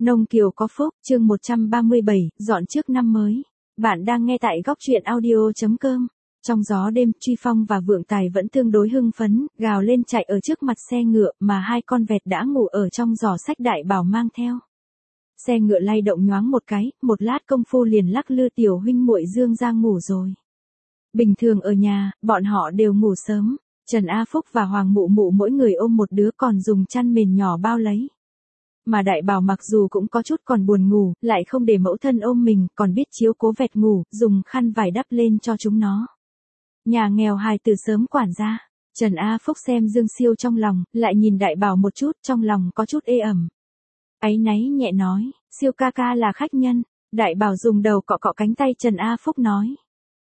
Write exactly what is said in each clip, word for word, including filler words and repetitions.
Nông Kiều có phúc, chương một trăm ba mươi bảy, dọn trước năm mới. Bạn đang nghe tại góc truyện audio.com. Trong gió đêm, Truy Phong và Vượng Tài vẫn tương đối hưng phấn, gào lên chạy ở trước mặt xe ngựa mà hai con vẹt đã ngủ ở trong giỏ sách Đại Bảo mang theo. Xe ngựa lay động nhoáng một cái, một lát công phu liền lắc lư tiểu huynh muội Dương ra ngủ rồi. Bình thường ở nhà, bọn họ đều ngủ sớm, Trần A Phúc và Hoàng Mụ Mụ mỗi người ôm một đứa còn dùng chăn mền nhỏ bao lấy. Mà Đại Bảo mặc dù cũng có chút còn buồn ngủ, lại không để mẫu thân ôm mình, còn biết chiếu cố vẹt ngủ, dùng khăn vải đắp lên cho chúng nó. Nhà nghèo hài từ sớm quản gia, Trần A Phúc xem Dương Siêu trong lòng, lại nhìn Đại Bảo một chút, trong lòng có chút ê ẩm. Áy náy nhẹ nói, Siêu ca ca là khách nhân. Đại Bảo dùng đầu cọ cọ cánh tay Trần A Phúc nói.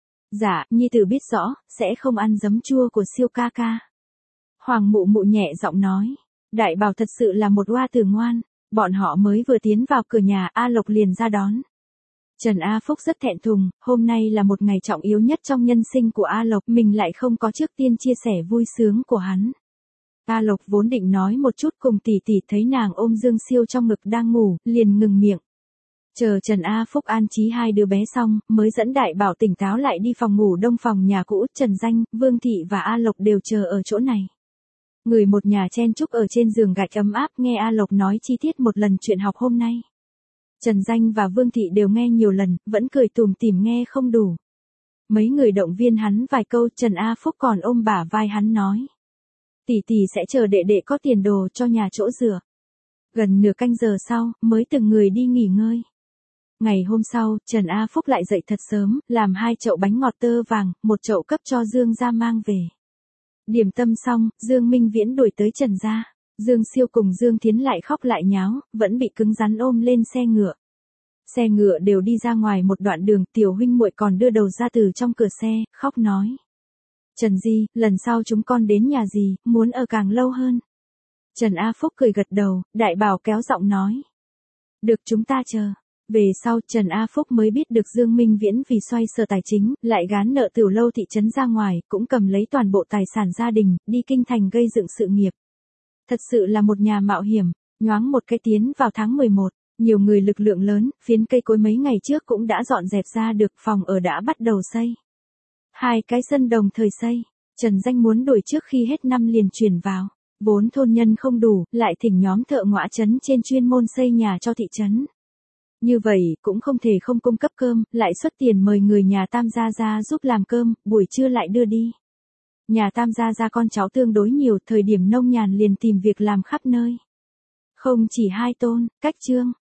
Dạ, nhi tử biết rõ, sẽ không ăn giấm chua của Siêu ca ca. Hoàng Mụ Mụ nhẹ giọng nói. Đại Bảo thật sự là một oa tử ngoan. Bọn họ mới vừa tiến vào cửa nhà, A Lộc liền ra đón. Trần A Phúc rất thẹn thùng, hôm nay là một ngày trọng yếu nhất trong nhân sinh của A Lộc, mình lại không có trước tiên chia sẻ vui sướng của hắn. A Lộc vốn định nói một chút cùng tỷ tỷ, thấy nàng ôm Dương Siêu trong ngực đang ngủ, liền ngừng miệng. Chờ Trần A Phúc an trí hai đứa bé xong, mới dẫn Đại Bảo tỉnh táo lại đi phòng ngủ đông phòng nhà cũ, Trần Danh, Vương Thị và A Lộc đều chờ ở chỗ này. Người một nhà chen chúc ở trên giường gạch ấm áp nghe A Lộc nói chi tiết một lần chuyện học hôm nay. Trần Danh và Vương Thị đều nghe nhiều lần, vẫn cười tủm tỉm nghe không đủ. Mấy người động viên hắn vài câu, Trần A Phúc còn ôm bả vai hắn nói. Tỷ tỷ sẽ chờ đệ đệ có tiền đồ cho nhà chỗ rửa. Gần nửa canh giờ sau, mới từng người đi nghỉ ngơi. Ngày hôm sau, Trần A Phúc lại dậy thật sớm, làm hai chậu bánh ngọt tơ vàng, một chậu cấp cho Dương ra mang về. Điểm tâm xong, Dương Minh Viễn đuổi tới Trần gia. Dương Siêu cùng Dương Thiến lại khóc lại nháo, vẫn bị cứng rắn ôm lên xe ngựa. Xe ngựa đều đi ra ngoài một đoạn đường, tiểu huynh muội còn đưa đầu ra từ trong cửa xe, khóc nói. Trần Di, lần sau chúng con đến nhà gì, muốn ở càng lâu hơn. Trần A Phúc cười gật đầu, Đại Bảo kéo giọng nói. Được, chúng ta chờ. Về sau, Trần A Phúc mới biết được Dương Minh Viễn vì xoay sở tài chính, lại gán nợ Tiểu Lâu thị trấn ra ngoài, cũng cầm lấy toàn bộ tài sản gia đình, đi kinh thành gây dựng sự nghiệp. Thật sự là một nhà mạo hiểm, nhoáng một cái tiến vào tháng mười một, nhiều người lực lượng lớn, phiến cây cối mấy ngày trước cũng đã dọn dẹp ra được, phòng ở đã bắt đầu xây. Hai cái sân đồng thời xây, Trần Danh muốn đổi trước khi hết năm liền chuyển vào, vốn thôn nhân không đủ, lại thỉnh nhóm thợ ngõa trấn trên chuyên môn xây nhà cho thị trấn. Như vậy, cũng không thể không cung cấp cơm, lại xuất tiền mời người nhà Tam gia ra giúp làm cơm, buổi trưa lại đưa đi. Nhà Tam gia ra con cháu tương đối nhiều, thời điểm nông nhàn liền tìm việc làm khắp nơi. Không chỉ hai tôn, Cách Trương,